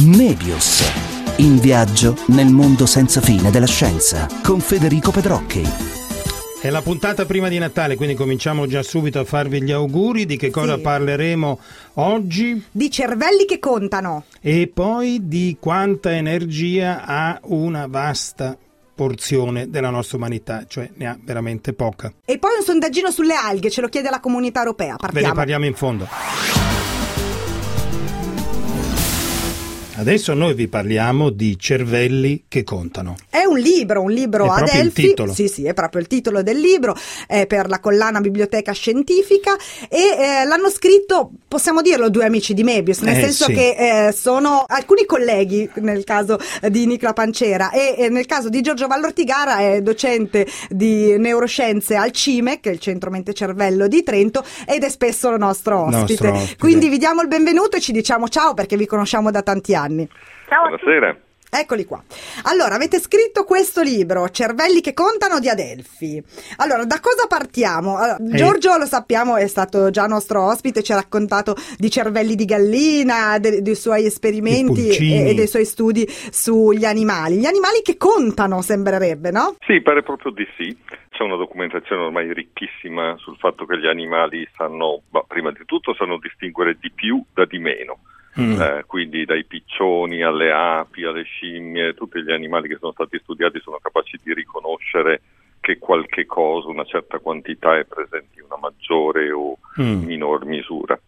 Mebius, in viaggio nel mondo senza fine della scienza, con Federico Pedrocchi. È la puntata prima di Natale, quindi cominciamo già subito a farvi gli auguri. Di che cosa parleremo oggi? Di cervelli che contano. E poi di quanta energia ha una vasta porzione della nostra umanità, cioè ne ha veramente poca. E poi un sondaggino sulle alghe, ce lo chiede la Comunità Europea. Partiamo. Ve ne parliamo in fondo. Adesso noi vi parliamo di cervelli che contano. È un libro è ad Elfi. Il titolo. Sì, è proprio il titolo del libro, è per la collana Biblioteca Scientifica e l'hanno scritto, possiamo dirlo, due amici di Mebius, nel senso che sono alcuni colleghi nel caso di Nicola Pancera e nel caso di Giorgio Vallortigara è docente di neuroscienze al CIMEC, il Centro Mente Cervello di Trento, ed è spesso il nostro ospite. Quindi vi diamo il benvenuto e ci diciamo ciao perché vi conosciamo da tanti anni. Ciao. Buonasera. Eccoli qua. Allora, avete scritto questo libro, Cervelli che contano, di Adelphi. Allora, da cosa partiamo? Allora, Giorgio, lo sappiamo, è stato già nostro ospite, ci ha raccontato di cervelli di gallina, dei suoi esperimenti e dei suoi studi sugli animali. Gli animali che contano, sembrerebbe, no? Sì, pare proprio di sì. C'è una documentazione ormai ricchissima sul fatto che gli animali sanno, prima di tutto, sanno distinguere di più da di meno. Quindi dai piccioni alle api, alle scimmie, tutti gli animali che sono stati studiati sono capaci di riconoscere che qualche cosa, una certa quantità è presente in una maggiore o minor misura.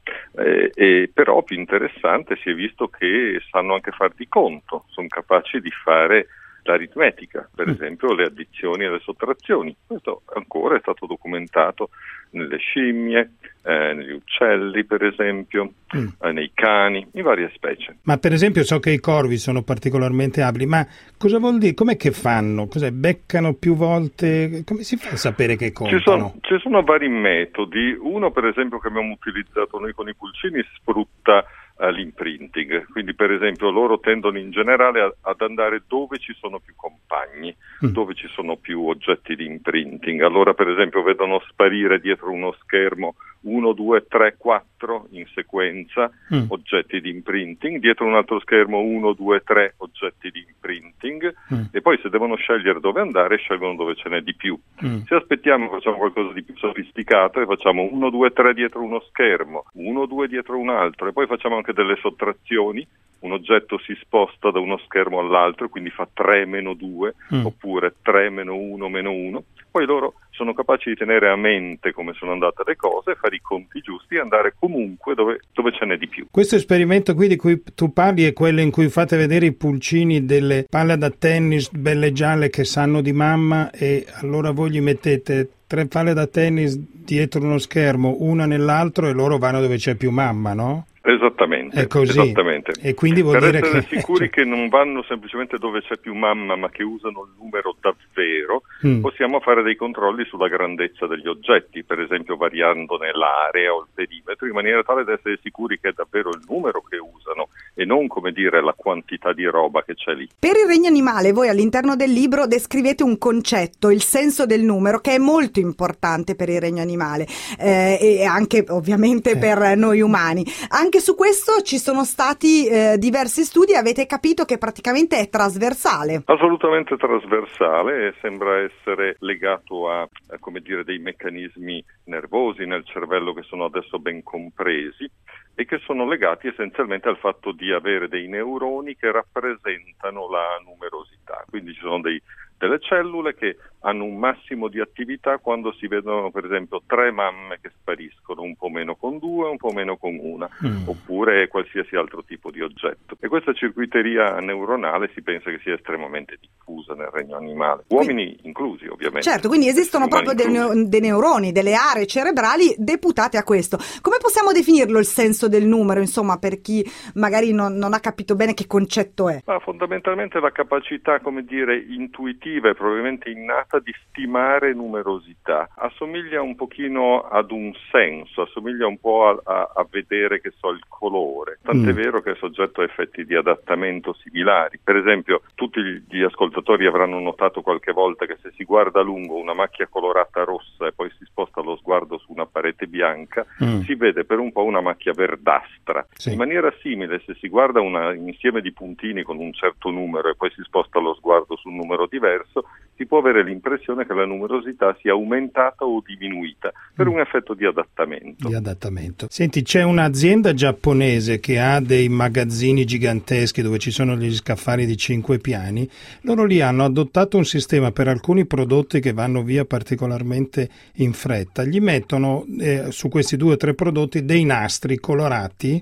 Però più interessante si è visto che sanno anche far di conto, sono capaci di fare l'aritmetica, per esempio le addizioni e le sottrazioni. Questo ancora è stato documentato nelle scimmie, negli uccelli per esempio, nei cani, in varie specie. Ma per esempio so che i corvi sono particolarmente abili, ma cosa vuol dire? Com'è che fanno? Cos'è? Beccano più volte? Come si fa a sapere che contano? Ci sono vari metodi. Uno per esempio che abbiamo utilizzato noi con i pulcini sfrutta l'imprinting, quindi per esempio loro tendono in generale ad andare dove ci sono più compagni, dove ci sono più oggetti di imprinting. Allora per esempio vedono sparire dietro uno schermo 1, 2, 3, 4 in sequenza oggetti di imprinting, dietro un altro schermo 1, 2, 3 oggetti di imprinting e poi se devono scegliere dove andare scelgono dove ce n'è di più. Se aspettiamo facciamo qualcosa di più sofisticato e facciamo 1, 2, 3 dietro uno schermo, 1, 2 dietro un altro e poi facciamo anche delle sottrazioni, un oggetto si sposta da uno schermo all'altro quindi fa 3 meno 2 oppure 3 meno 1 meno 1, poi loro sono capaci di tenere a mente come sono andate le cose, fare i conti giusti e andare comunque dove ce n'è di più. Questo esperimento qui di cui tu parli è quello in cui fate vedere i pulcini delle palle da tennis belle gialle che sanno di mamma e allora voi gli mettete 3 palle da tennis dietro uno schermo, una nell'altro e loro vanno dove c'è più mamma, no? Esattamente, è così. Esattamente. E quindi vuol dire essere sicuri che non vanno semplicemente dove c'è più mamma ma che usano il numero davvero, possiamo fare dei controlli sulla grandezza degli oggetti, per esempio variandone l'area o il perimetro, in maniera tale da essere sicuri che è davvero il numero che usano e non, come dire, la quantità di roba che c'è lì. Per il regno animale voi all'interno del libro descrivete un concetto, il senso del numero, che è molto importante per il regno animale e anche ovviamente per noi umani. Anche su questo ci sono stati diversi studi e avete capito che praticamente è trasversale. Assolutamente trasversale e sembra essere legato a come dire, dei meccanismi nervosi nel cervello che sono adesso ben compresi e che sono legati essenzialmente al fatto di avere dei neuroni che rappresentano la numerosità. Quindi ci sono delle cellule che hanno un massimo di attività quando si vedono per esempio 3 mamme che spariscono, un po' meno con 2, un po' meno con 1, oppure qualsiasi altro tipo di oggetto. E questa circuiteria neuronale si pensa che sia estremamente diffusa nel regno animale, uomini inclusi ovviamente. Certo, quindi esistono proprio dei neuroni, delle aree cerebrali deputate a questo. Come possiamo definirlo il senso del numero, insomma, per chi magari non ha capito bene che concetto è? Fondamentalmente la capacità, come dire, intuitiva e probabilmente innata di stimare numerosità. Assomiglia un pochino ad un senso, assomiglia un po' a vedere, che so, il colore. Tant'è vero che è soggetto a effetti di adattamento similari. Per esempio, tutti gli ascoltatori avranno notato qualche volta che se si guarda a lungo una macchia colorata rossa e poi si sposta lo sguardo su una parete bianca, si vede per un po' una macchia verdastra. Sì. In maniera simile, se si guarda un insieme di puntini con un certo numero e poi si sposta lo sguardo su un numero diverso, si può avere l'impressione che la numerosità sia aumentata o diminuita per un effetto di adattamento. Senti, c'è un'azienda giapponese che ha dei magazzini giganteschi dove ci sono gli scaffali di 5 piani. Loro lì hanno adottato un sistema per alcuni prodotti che vanno via particolarmente in fretta. Gli mettono su questi 2 o 3 prodotti dei nastri colorati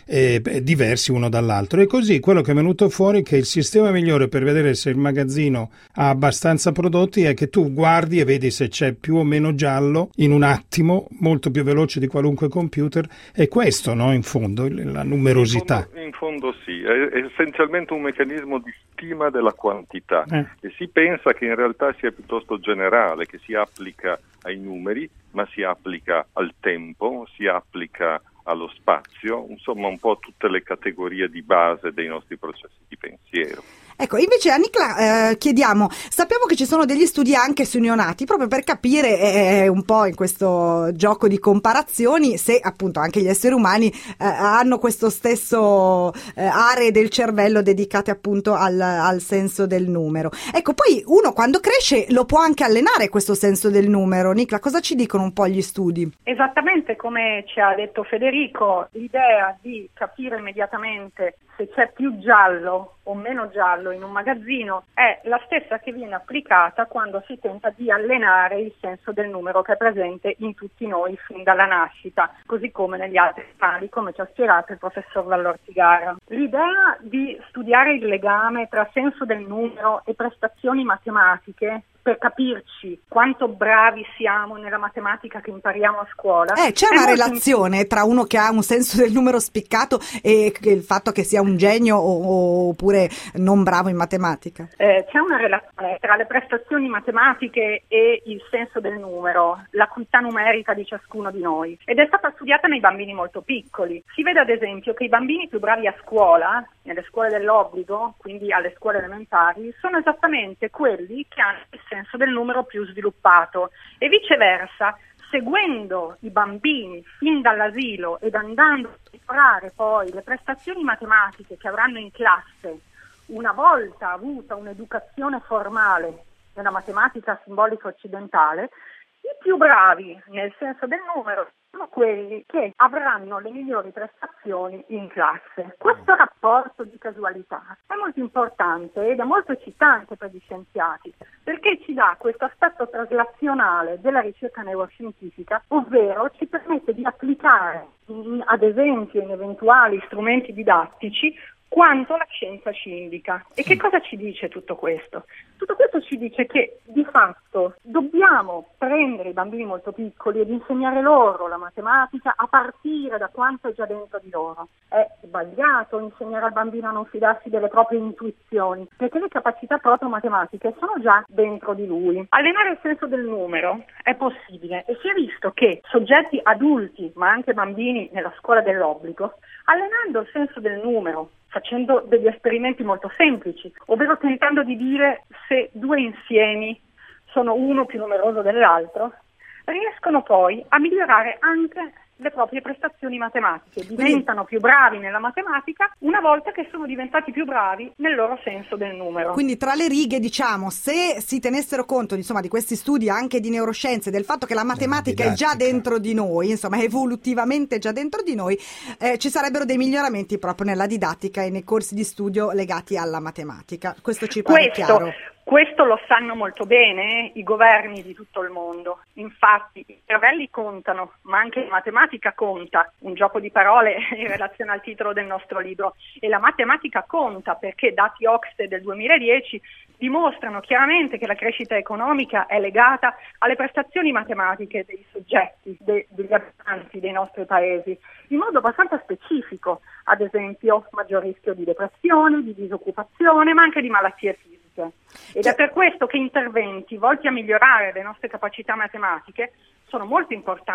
diversi uno dall'altro, e così quello che è venuto fuori è che il sistema migliore per vedere se il magazzino ha abbastanza prodotti è che tu guardi e vedi se c'è più o meno giallo in un attimo, molto più veloce di qualunque computer. E questo, no, in fondo, la numerosità. In fondo sì, è essenzialmente un meccanismo di stima della quantità e si pensa che in realtà sia piuttosto generale, che si applica ai numeri, ma si applica al tempo, si applica allo spazio, insomma un po' a tutte le categorie di base dei nostri processi di pensiero. Ecco, invece a Nicla chiediamo, sappiamo che ci sono degli studi anche sui neonati, proprio per capire un po' in questo gioco di comparazioni se appunto anche gli esseri umani hanno questo stesso aree del cervello dedicate appunto al senso del numero. Ecco, poi uno quando cresce lo può anche allenare questo senso del numero. Nicla, cosa ci dicono un po' gli studi? Esattamente come ci ha detto Federico, l'idea di capire immediatamente se c'è più giallo o meno giallo in un magazzino è la stessa che viene applicata quando si tenta di allenare il senso del numero che è presente in tutti noi fin dalla nascita, così come negli altri animali, come ci ha spiegato il professor Vallortigara. L'idea di studiare il legame tra senso del numero e prestazioni matematiche per capirci quanto bravi siamo nella matematica che impariamo a scuola. C'è una relazione tra uno che ha un senso del numero spiccato e il fatto che sia un genio oppure non bravo in matematica? C'è una relazione tra le prestazioni matematiche e il senso del numero, l'acuità numerica di ciascuno di noi, ed è stata studiata nei bambini molto piccoli. Si vede ad esempio che i bambini più bravi a scuola, nelle scuole dell'obbligo, quindi alle scuole elementari, sono esattamente quelli che hanno il senso del numero più sviluppato, e viceversa, seguendo i bambini fin dall'asilo ed andando a migliorare poi le prestazioni matematiche che avranno in classe una volta avuta un'educazione formale nella matematica simbolica occidentale, i più bravi nel senso del numero sono quelli che avranno le migliori prestazioni in classe. Questo rapporto di casualità è molto importante ed è molto eccitante per gli scienziati, perché ci dà questo aspetto traslazionale della ricerca neuroscientifica, ovvero ci permette di applicare, ad esempio in eventuali strumenti didattici, quanto la scienza ci indica. E che cosa ci dice tutto questo? Tutto questo ci dice che di fatto dobbiamo prendere i bambini molto piccoli ed insegnare loro la matematica a partire da quanto è già dentro di loro. È sbagliato insegnare al bambino a non fidarsi delle proprie intuizioni, perché le capacità proprio matematiche sono già dentro di lui. Allenare il senso del numero è possibile e si è visto che soggetti adulti, ma anche bambini nella scuola dell'obbligo, allenando il senso del numero, facendo degli esperimenti molto semplici, ovvero tentando di dire se 2 insiemi sono uno più numeroso dell'altro, riescono poi a migliorare anche le proprie prestazioni matematiche, diventano più bravi nella matematica una volta che sono diventati più bravi nel loro senso del numero. Quindi tra le righe, diciamo, se si tenessero conto insomma di questi studi anche di neuroscienze, del fatto che la matematica è già dentro di noi, insomma evolutivamente già dentro di noi, ci sarebbero dei miglioramenti proprio nella didattica e nei corsi di studio legati alla matematica. Questo ci pare chiaro. Questo lo sanno molto bene i governi di tutto il mondo. Infatti i cervelli contano, ma anche la matematica conta, un gioco di parole in relazione al titolo del nostro libro. E la matematica conta perché dati Ocse del 2010 dimostrano chiaramente che la crescita economica è legata alle prestazioni matematiche dei soggetti, degli abitanti dei nostri paesi, in modo abbastanza specifico, ad esempio maggior rischio di depressione, di disoccupazione, ma anche di malattie fisiche. Ed è per questo che interventi volti a migliorare le nostre capacità matematiche sono molto importanti.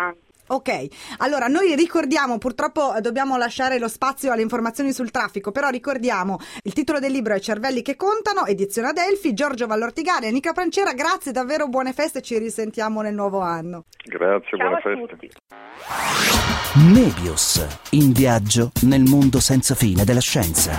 Ok, allora noi ricordiamo, purtroppo dobbiamo lasciare lo spazio alle informazioni sul traffico, però ricordiamo il titolo del libro è Cervelli che contano, edizione Adelphi, Giorgio Vallortigari, Nica Pancera, grazie, davvero buone feste, ci risentiamo nel nuovo anno. Grazie, Ciao buone a feste. tutti. Nebius, in viaggio nel mondo senza fine della scienza.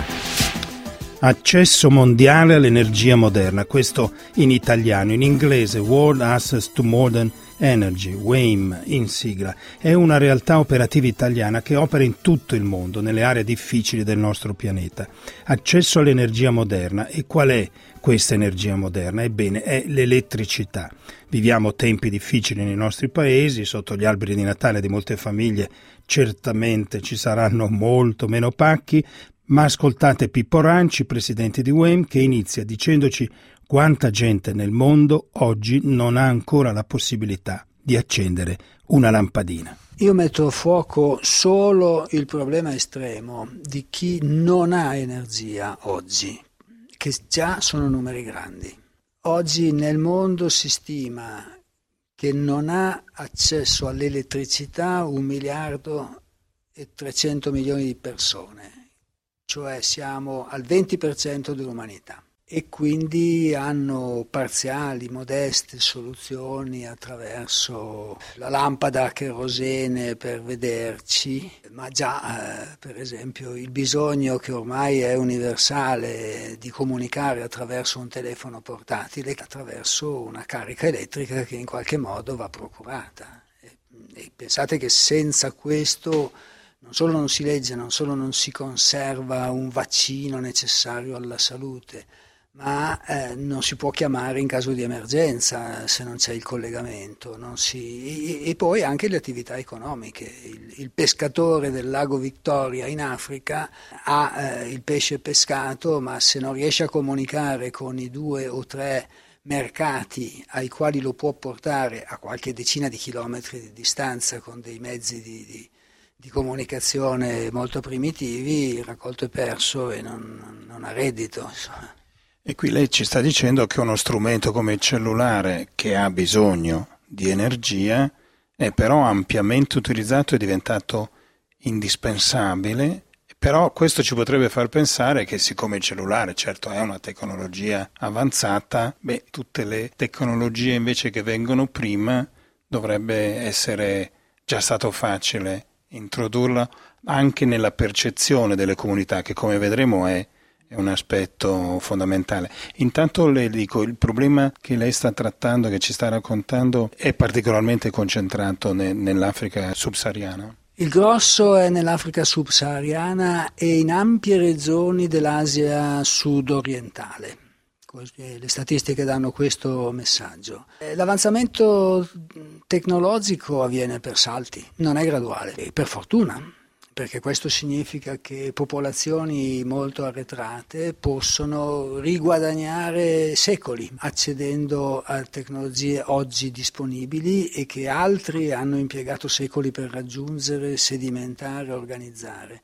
Accesso mondiale all'energia moderna, questo in italiano, in inglese World Access to Modern Energy, WAME in sigla, è una realtà operativa italiana che opera in tutto il mondo, nelle aree difficili del nostro pianeta. Accesso all'energia moderna. E qual è questa energia moderna? Ebbene, è l'elettricità. Viviamo tempi difficili nei nostri paesi, sotto gli alberi di Natale di molte famiglie certamente ci saranno molto meno pacchi, ma ascoltate Pippo Ranci, presidente di WAME, che inizia dicendoci quanta gente nel mondo oggi non ha ancora la possibilità di accendere una lampadina. Io metto a fuoco solo il problema estremo di chi non ha energia oggi, che già sono numeri grandi. Oggi nel mondo si stima che non ha accesso all'elettricità 1.300.000.000 di persone, cioè siamo al 20% dell'umanità. E quindi hanno parziali, modeste soluzioni attraverso la lampada a cherosene per vederci, ma già per esempio il bisogno che ormai è universale di comunicare attraverso un telefono portatile, attraverso una carica elettrica che in qualche modo va procurata. E pensate che senza questo non solo non si legge, non solo non si conserva un vaccino necessario alla salute, ma non si può chiamare in caso di emergenza se non c'è il collegamento. E poi anche le attività economiche. Il pescatore del lago Victoria in Africa ha il pesce pescato, ma se non riesce a comunicare con i 2 o 3 mercati ai quali lo può portare a qualche decina di chilometri di distanza con dei mezzi di comunicazione molto primitivi, il raccolto è perso e non ha reddito, insomma. E qui lei ci sta dicendo che uno strumento come il cellulare, che ha bisogno di energia, è però ampiamente utilizzato, è diventato indispensabile, però questo ci potrebbe far pensare che siccome il cellulare certo è una tecnologia avanzata, tutte le tecnologie invece che vengono prima dovrebbe essere già stato facile introdurla anche nella percezione delle comunità, che come vedremo è un aspetto fondamentale. Intanto le dico, il problema che lei sta trattando, che ci sta raccontando, è particolarmente concentrato nell'Africa subsahariana. Il grosso è nell'Africa subsahariana e in ampie regioni dell'Asia sud-orientale. Le statistiche danno questo messaggio. L'avanzamento tecnologico avviene per salti, non è graduale, e per fortuna, perché questo significa che popolazioni molto arretrate possono riguadagnare secoli accedendo a tecnologie oggi disponibili e che altri hanno impiegato secoli per raggiungere, sedimentare, organizzare.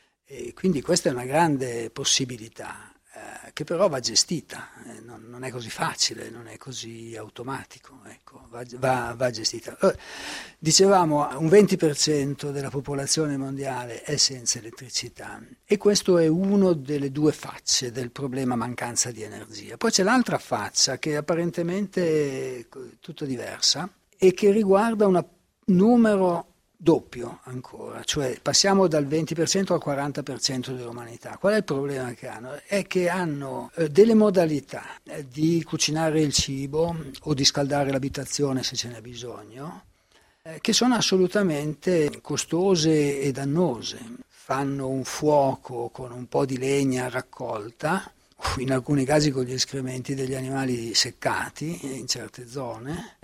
E quindi questa è una grande possibilità. Che però va gestita, non è così facile, non è così automatico, ecco, va gestita. Dicevamo, un 20% della popolazione mondiale è senza elettricità e questo è uno delle 2 facce del problema mancanza di energia. Poi c'è l'altra faccia che è apparentemente tutta diversa e che riguarda un numero doppio ancora, cioè passiamo dal 20% al 40% dell'umanità. Qual è il problema che hanno? È che hanno delle modalità di cucinare il cibo o di scaldare l'abitazione se ce n'è bisogno, che sono assolutamente costose e dannose. Fanno un fuoco con un po' di legna raccolta, in alcuni casi con gli escrementi degli animali seccati in certe zone.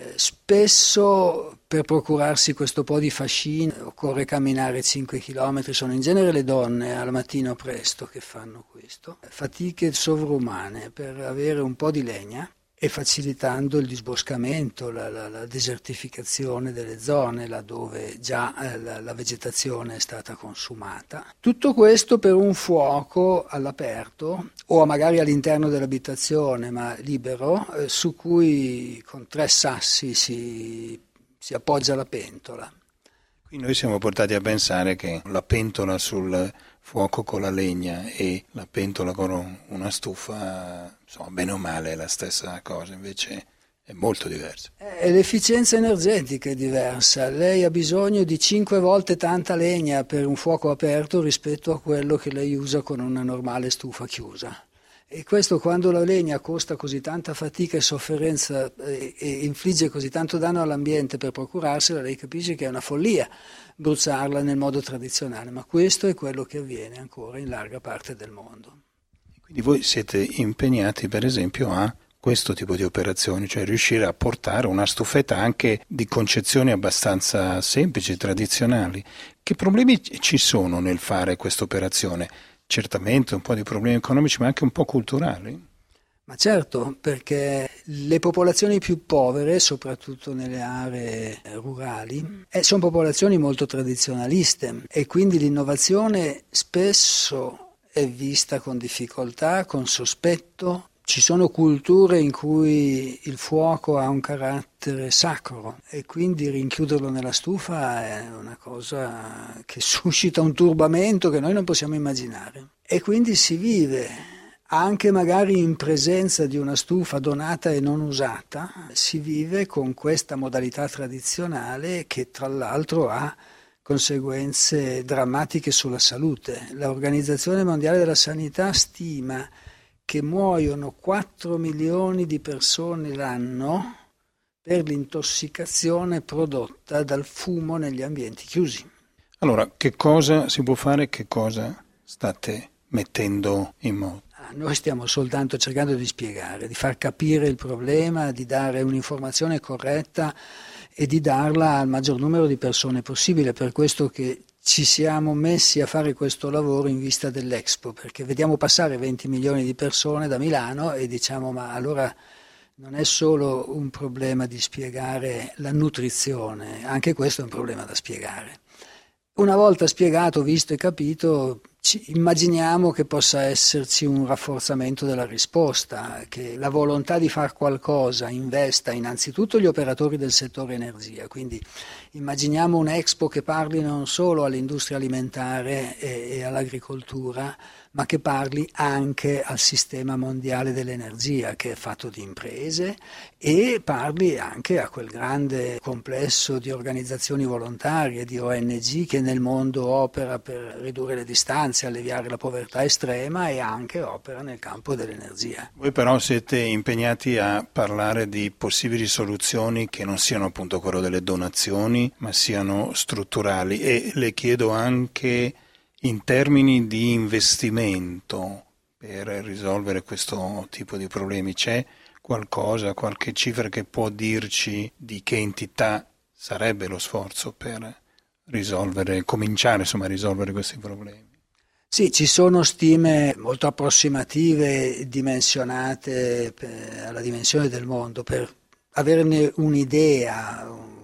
Spesso per procurarsi questo po' di fascina occorre camminare 5 chilometri, sono in genere le donne al mattino presto che fanno questo. Fatiche sovrumane per avere un po' di legna e facilitando il disboscamento, la desertificazione delle zone laddove già la vegetazione è stata consumata. Tutto questo per un fuoco all'aperto o magari all'interno dell'abitazione ma libero, su cui con 3 sassi si appoggia la pentola. Qui noi siamo portati a pensare che la pentola sul fuoco con la legna e la pentola con una stufa, insomma, bene o male è la stessa cosa, invece è molto diversa. L'efficienza energetica è diversa. Lei ha bisogno di 5 volte tanta legna per un fuoco aperto rispetto a quello che lei usa con una normale stufa chiusa. E questo, quando la legna costa così tanta fatica e sofferenza e infligge così tanto danno all'ambiente per procurarsela, lei capisce che è una follia bruciarla nel modo tradizionale, ma questo è quello che avviene ancora in larga parte del mondo. Quindi voi siete impegnati per esempio a questo tipo di operazioni, cioè riuscire a portare una stufetta anche di concezioni abbastanza semplici, tradizionali. Che problemi ci sono nel fare questa operazione? Certamente un po' di problemi economici, ma anche un po' culturali. Ma certo, perché le popolazioni più povere, soprattutto nelle aree rurali, sono popolazioni molto tradizionaliste e quindi l'innovazione spesso è vista con difficoltà, con sospetto. Ci sono culture in cui il fuoco ha un carattere sacro e quindi rinchiuderlo nella stufa è una cosa che suscita un turbamento che noi non possiamo immaginare. E quindi si vive, anche magari in presenza di una stufa donata e non usata, si vive con questa modalità tradizionale che tra l'altro ha conseguenze drammatiche sulla salute. L'Organizzazione Mondiale della Sanità stima che muoiono 4 milioni di persone l'anno per l'intossicazione prodotta dal fumo negli ambienti chiusi. Allora, che cosa si può fare, che cosa state mettendo in moto? Noi stiamo soltanto cercando di spiegare, di far capire il problema, di dare un'informazione corretta e di darla al maggior numero di persone possibile, per questo che ci siamo messi a fare questo lavoro in vista dell'Expo, perché vediamo passare 20 milioni di persone da Milano e diciamo ma allora non è solo un problema di spiegare la nutrizione, anche questo è un problema da spiegare. Una volta spiegato, visto e capito, immaginiamo che possa esserci un rafforzamento della risposta, che la volontà di far qualcosa investa innanzitutto gli operatori del settore energia, quindi immaginiamo un Expo che parli non solo all'industria alimentare e all'agricoltura, ma che parli anche al sistema mondiale dell'energia, che è fatto di imprese, e parli anche a quel grande complesso di organizzazioni volontarie, di ONG, che nel mondo opera per ridurre le distanze, alleviare la povertà estrema e anche opera nel campo dell'energia. Voi però siete impegnati a parlare di possibili soluzioni che non siano appunto quello delle donazioni, ma siano strutturali, e le chiedo anche in termini di investimento per risolvere questo tipo di problemi. C'è qualcosa, qualche cifra che può dirci di che entità sarebbe lo sforzo per cominciare a risolvere questi problemi? Sì, ci sono stime molto approssimative, dimensionate alla dimensione del mondo, per averne un'idea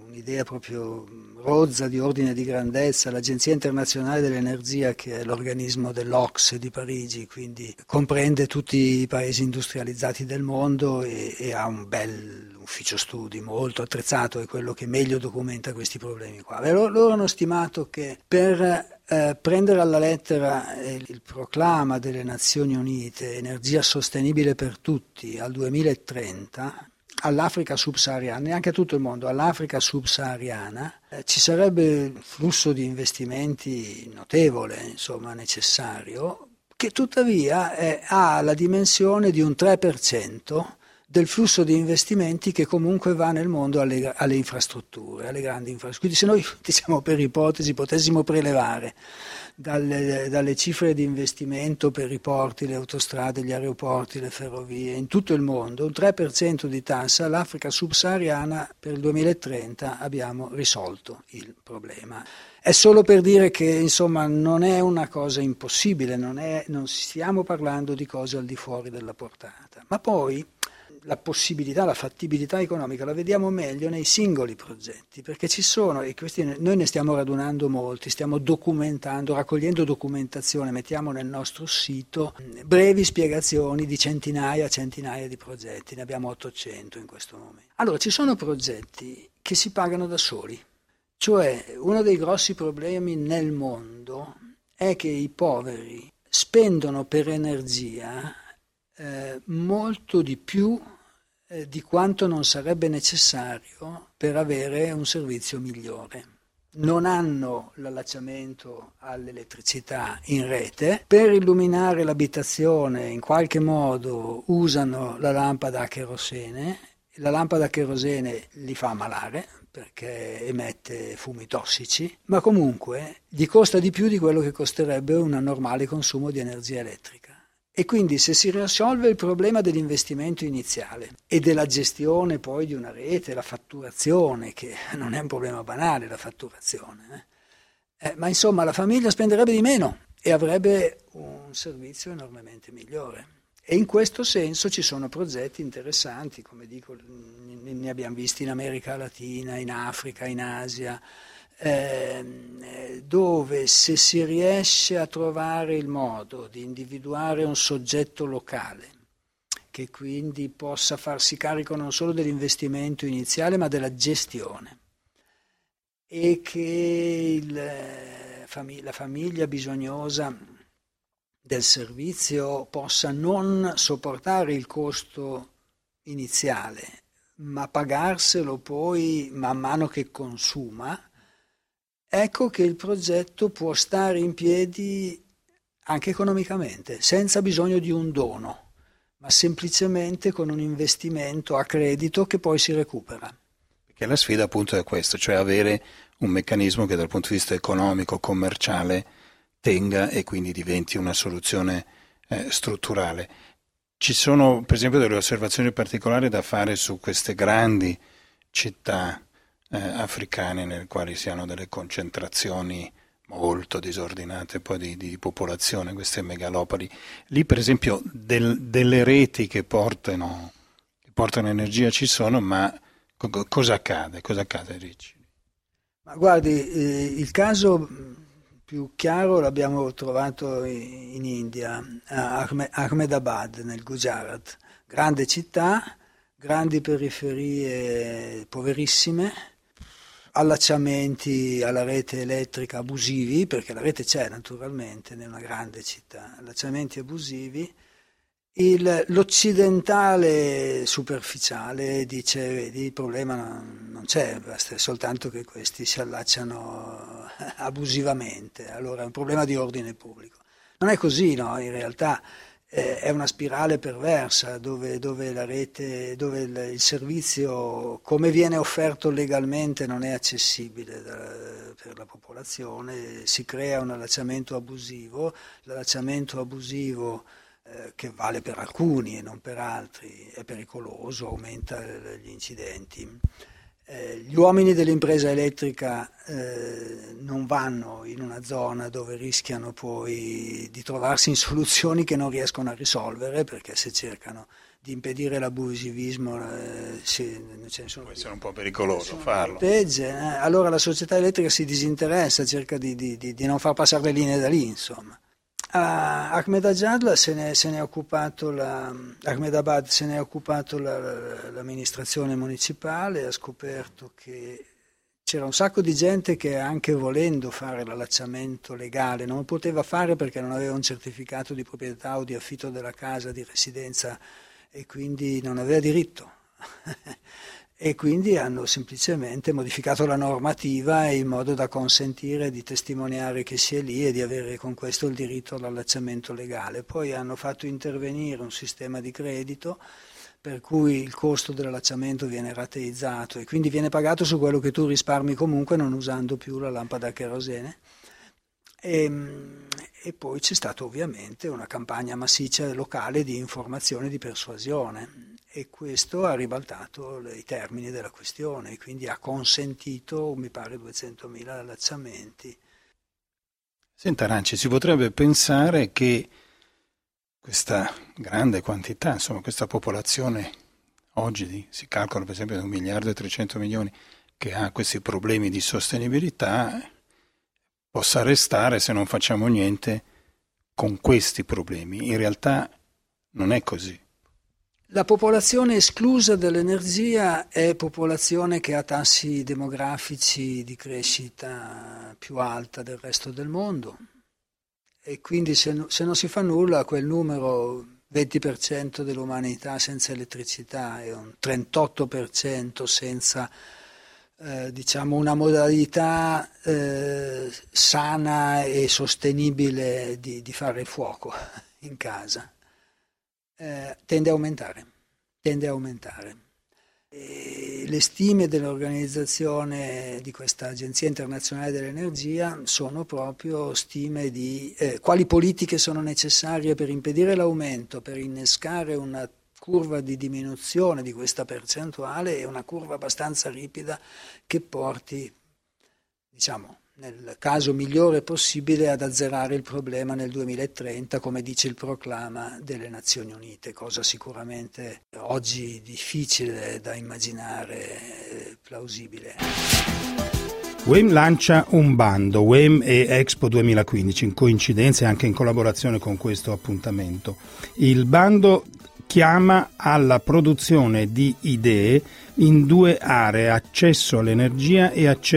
proprio rozza di ordine di grandezza. L'Agenzia Internazionale dell'Energia, che è l'organismo dell'Ocse di Parigi, quindi comprende tutti i paesi industrializzati del mondo e ha un bel ufficio studi molto attrezzato, è quello che meglio documenta questi problemi qua. Loro hanno stimato che per prendere alla lettera il proclama delle Nazioni Unite, energia sostenibile per tutti al 2030, all'Africa subsahariana, neanche a tutto il mondo, all'Africa subsahariana ci sarebbe un flusso di investimenti notevole, necessario, che tuttavia ha la dimensione di un 3% del flusso di investimenti che comunque va nel mondo alle infrastrutture, alle grandi infrastrutture. Quindi se noi, per ipotesi, potessimo prelevare dalle cifre di investimento per i porti, le autostrade, gli aeroporti, le ferrovie, in tutto il mondo, un 3% di tassa, all'Africa subsahariana per il 2030 abbiamo risolto il problema. È solo per dire che non è una cosa impossibile, non stiamo parlando di cose al di fuori della portata, ma poi la possibilità, la fattibilità economica la vediamo meglio nei singoli progetti, perché ci sono, e questi noi ne stiamo radunando molti, stiamo documentando, raccogliendo documentazione, mettiamo nel nostro sito brevi spiegazioni di centinaia di progetti, ne abbiamo 800 in questo momento. Allora, ci sono progetti che si pagano da soli, Cioè, uno dei grossi problemi nel mondo è che i poveri spendono per energia molto di più di quanto non sarebbe necessario per avere un servizio migliore. Non hanno l'allacciamento all'elettricità in rete, per illuminare l'abitazione in qualche modo usano la lampada a cherosene, la lampada a cherosene li fa ammalare perché emette fumi tossici, ma comunque gli costa di più di quello che costerebbe un normale consumo di energia elettrica. E quindi se si risolve il problema dell'investimento iniziale e della gestione poi di una rete, la fatturazione, che non è un problema banale la fatturazione, ma insomma la famiglia spenderebbe di meno e avrebbe un servizio enormemente migliore. E in questo senso ci sono progetti interessanti, come dico, ne abbiamo visti in America Latina, in Africa, in Asia, dove se si riesce a trovare il modo di individuare un soggetto locale che quindi possa farsi carico non solo dell'investimento iniziale ma della gestione, e che la famiglia bisognosa del servizio possa non sopportare il costo iniziale ma pagarselo poi man mano che consuma, ecco che il progetto può stare in piedi anche economicamente, senza bisogno di un dono, ma semplicemente con un investimento a credito che poi si recupera. Perché la sfida appunto è questo, cioè avere un meccanismo che dal punto di vista economico, commerciale, tenga e quindi diventi una soluzione strutturale. Ci sono per esempio delle osservazioni particolari da fare su queste grandi città africane nelle quali si hanno delle concentrazioni molto disordinate poi di popolazione, queste megalopoli. Lì per esempio delle reti che portano energia ci sono, ma cosa accade? Cosa accade, Ricci? Ma guardi, il caso più chiaro l'abbiamo trovato in India, a Ahmedabad, nel Gujarat. Grande città, grandi periferie poverissime, allacciamenti alla rete elettrica abusivi, perché la rete c'è naturalmente in una grande città, allacciamenti abusivi. L'occidentale superficiale dice, vedi, il problema non c'è, basta soltanto che questi si allacciano abusivamente, allora è un problema di ordine pubblico. Non è così, no? In realtà è una spirale perversa dove la rete, dove il servizio come viene offerto legalmente non è accessibile per la popolazione, si crea un allacciamento abusivo, l'allacciamento abusivo che vale per alcuni e non per altri è pericoloso, aumenta gli incidenti. Gli uomini dell'impresa elettrica non vanno in una zona dove rischiano poi di trovarsi in soluzioni che non riescono a risolvere, perché se cercano di impedire l'abusivismo può essere un po' pericoloso farlo. Allora la società elettrica si disinteressa, cerca di non far passare le linee da lì, insomma. Ahmedabad se ne è occupato l'amministrazione municipale, ha scoperto che c'era un sacco di gente che anche volendo fare l'allacciamento legale non lo poteva fare perché non aveva un certificato di proprietà o di affitto della casa di residenza e quindi non aveva diritto. E quindi hanno semplicemente modificato la normativa in modo da consentire di testimoniare che si è lì e di avere con questo il diritto all'allacciamento legale. Poi hanno fatto intervenire un sistema di credito per cui il costo dell'allacciamento viene rateizzato e quindi viene pagato su quello che tu risparmi comunque non usando più la lampada a cherosene. E poi c'è stata ovviamente una campagna massiccia locale di informazione e di persuasione. E questo ha ribaltato i termini della questione e quindi ha consentito, mi pare, 200.000 allacciamenti. Senta Ranci, si potrebbe pensare che questa grande quantità, insomma questa popolazione oggi si calcola per esempio 1,3 miliardi che ha questi problemi di sostenibilità, possa restare se non facciamo niente con questi problemi. In realtà non è così. La popolazione esclusa dall'energia è popolazione che ha tassi demografici di crescita più alta del resto del mondo, e quindi se non si fa nulla, quel numero 20% dell'umanità senza elettricità e un 38% senza una modalità sana e sostenibile di fare il fuoco in casa. Tende a aumentare. Le stime dell'organizzazione di questa Agenzia Internazionale dell'Energia sono proprio stime di quali politiche sono necessarie per impedire l'aumento, per innescare una curva di diminuzione di questa percentuale, e una curva abbastanza ripida che porti, nel caso migliore possibile, ad azzerare il problema nel 2030, come dice il proclama delle Nazioni Unite, cosa sicuramente oggi difficile da immaginare, plausibile. UEM lancia un bando, UEM e Expo 2015, in coincidenza e anche in collaborazione con questo appuntamento. Il bando chiama alla produzione di idee in 2 aree: accesso all'energia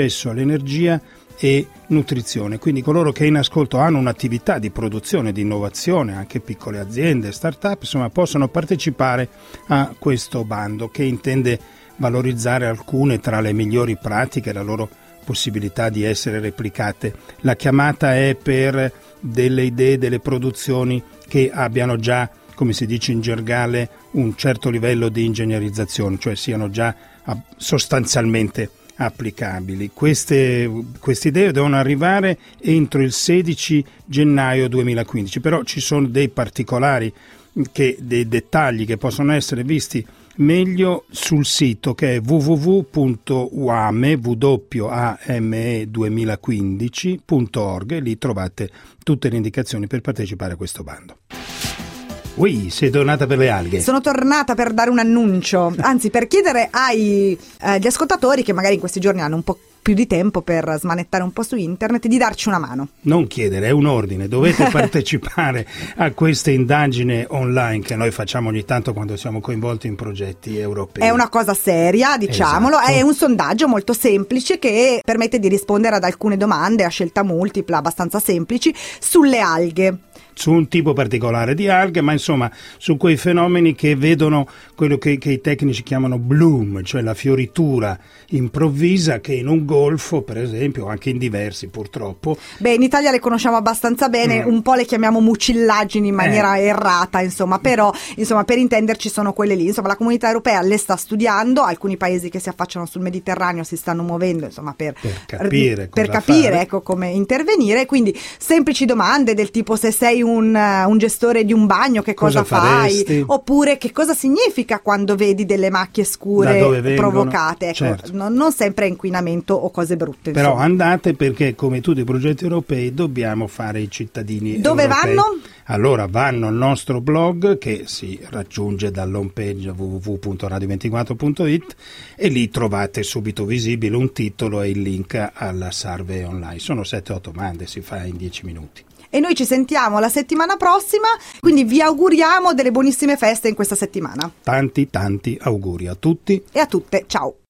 e nutrizione. Quindi coloro che in ascolto hanno un'attività di produzione, di innovazione, anche piccole aziende, start-up, insomma, possono partecipare a questo bando, che intende valorizzare alcune tra le migliori pratiche, la loro possibilità di essere replicate. La chiamata è per delle idee, delle produzioni che abbiano già, come si dice in gergale, un certo livello di ingegnerizzazione, cioè siano già sostanzialmente applicabili. Queste idee devono arrivare entro il 16 gennaio 2015, però ci sono dei particolari, dei dettagli che possono essere visti meglio sul sito, che è www.wame2015.org, e lì trovate tutte le indicazioni per partecipare a questo bando. Ui, sei tornata per le alghe. Sono tornata per dare un annuncio, anzi per chiedere agli ascoltatori che magari in questi giorni hanno un po' più di tempo per smanettare un po' su internet, di darci una mano. Non chiedere, è un ordine, dovete partecipare a questa indagine online che noi facciamo ogni tanto quando siamo coinvolti in progetti europei. È una cosa seria, diciamolo, esatto. È un sondaggio molto semplice che permette di rispondere ad alcune domande a scelta multipla, abbastanza semplici, sulle alghe. Su un tipo particolare di alghe, ma insomma su quei fenomeni che vedono quello che i tecnici chiamano bloom, cioè la fioritura improvvisa che in un golfo, per esempio, anche in diversi purtroppo. Beh, in Italia le conosciamo abbastanza bene, un po' le chiamiamo mucillagini in maniera errata, però per intenderci sono quelle lì. Insomma, la Comunità Europea le sta studiando, alcuni paesi che si affacciano sul Mediterraneo si stanno muovendo, insomma, per capire ecco, come intervenire. Quindi semplici domande del tipo: se sei un gestore di un bagno, che cosa fai? Faresti? Oppure che cosa significa quando vedi delle macchie scure provocate? Ecco, certo. Non sempre è inquinamento o cose brutte. Però andate, perché come tutti i progetti europei dobbiamo fare i cittadini Dove europei. Vanno? Allora vanno al nostro blog, che si raggiunge dall'home page www.radio24.it, e lì trovate subito visibile un titolo e il link alla survey online. Sono 7-8 domande, si fa in 10 minuti. E noi ci sentiamo la settimana prossima, quindi vi auguriamo delle buonissime feste in questa settimana. Tanti auguri a tutti e a tutte, ciao!